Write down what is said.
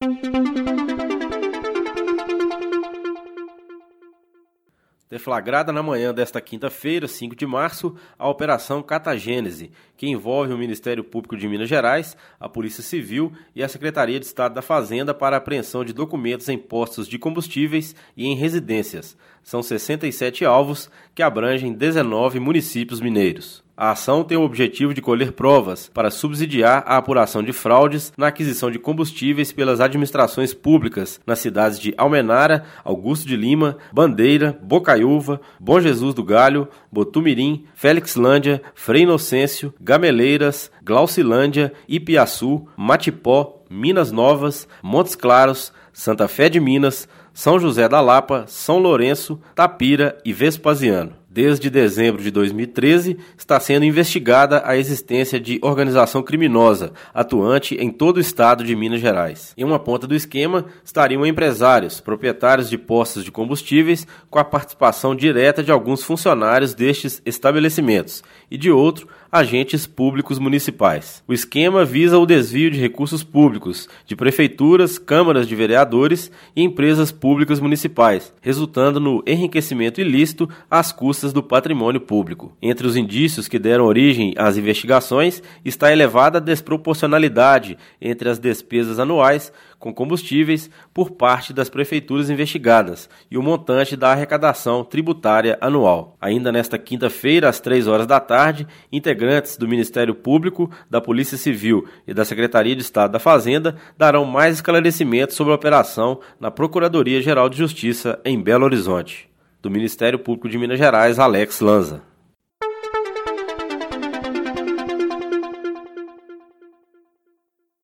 Deflagrada na manhã desta quinta-feira, 5 de março, a Operação Catagênese, que envolve o Ministério Público de Minas Gerais, a Polícia Civil e a Secretaria de Estado da Fazenda para a apreensão de documentos em postos de combustíveis e em residências. São 67 alvos que abrangem 19 municípios mineiros. A ação tem o objetivo de colher provas para subsidiar a apuração de fraudes na aquisição de combustíveis pelas administrações públicas nas cidades de Almenara, Augusto de Lima, Bandeira, Bocaiúva, Bom Jesus do Galho, Botumirim, Felixlândia, Frei Inocêncio, Gameleiras, Glaucilândia, Ipiaçu, Matipó, Minas Novas, Montes Claros, Santa Fé de Minas, São José da Lapa, São Lourenço, Tapira e Vespasiano. Desde dezembro de 2013, está sendo investigada a existência de organização criminosa atuante em todo o estado de Minas Gerais. Em uma ponta do esquema estariam empresários, proprietários de postos de combustíveis, com a participação direta de alguns funcionários destes estabelecimentos e de outro, agentes públicos municipais. O esquema visa o desvio de recursos públicos de prefeituras, câmaras de vereadores e empresas públicas municipais, resultando no enriquecimento ilícito às custas do patrimônio público. Entre os indícios que deram origem às investigações está a elevada desproporcionalidade entre as despesas anuais com combustíveis por parte das prefeituras investigadas e o montante da arrecadação tributária anual. Ainda nesta quinta-feira, às 3 horas da tarde, integrantes do Ministério Público, da Polícia Civil e da Secretaria de Estado da Fazenda darão mais esclarecimentos sobre a operação na Procuradoria-Geral de Justiça em Belo Horizonte. Do Ministério Público de Minas Gerais, Alex Lanza.